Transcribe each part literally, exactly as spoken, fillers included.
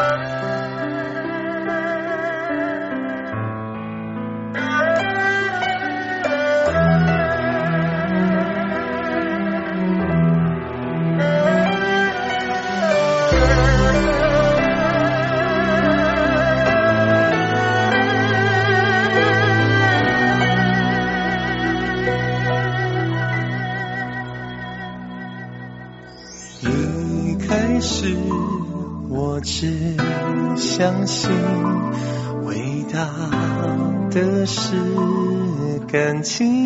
只相信伟大的是感情，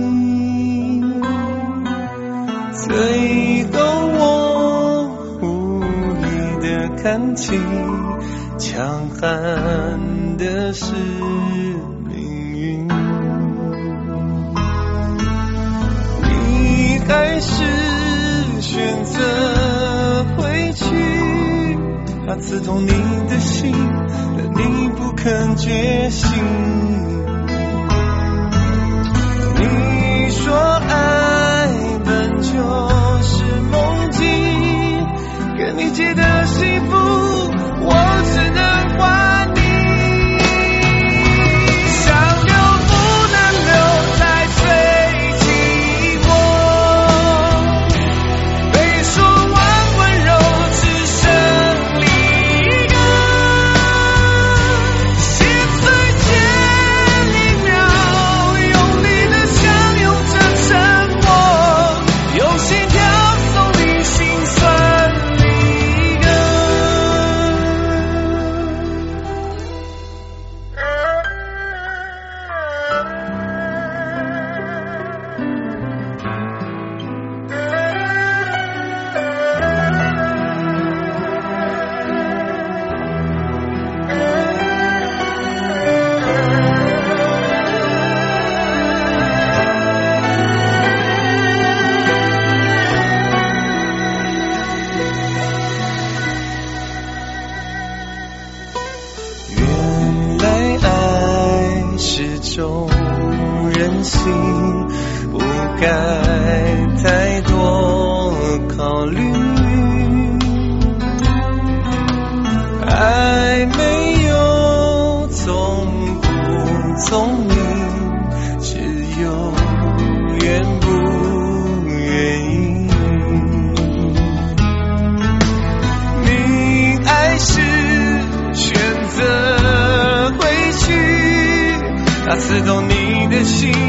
最后我无意的看清，强悍的是命运。你还是选择回去，它刺痛你的心，但你不肯觉醒。你说爱本就是梦境，跟你借的幸福我只能还你。想留不能留，才最寂寞，被说完温柔只剩离歌，心碎前一秒用力的相拥着沉默，用心跳送你心酸离歌。原来爱是种任性，不该太多考虑。爱没有聪不聪明，只有愿不愿意。你爱是选择回去，它刺痛你的心，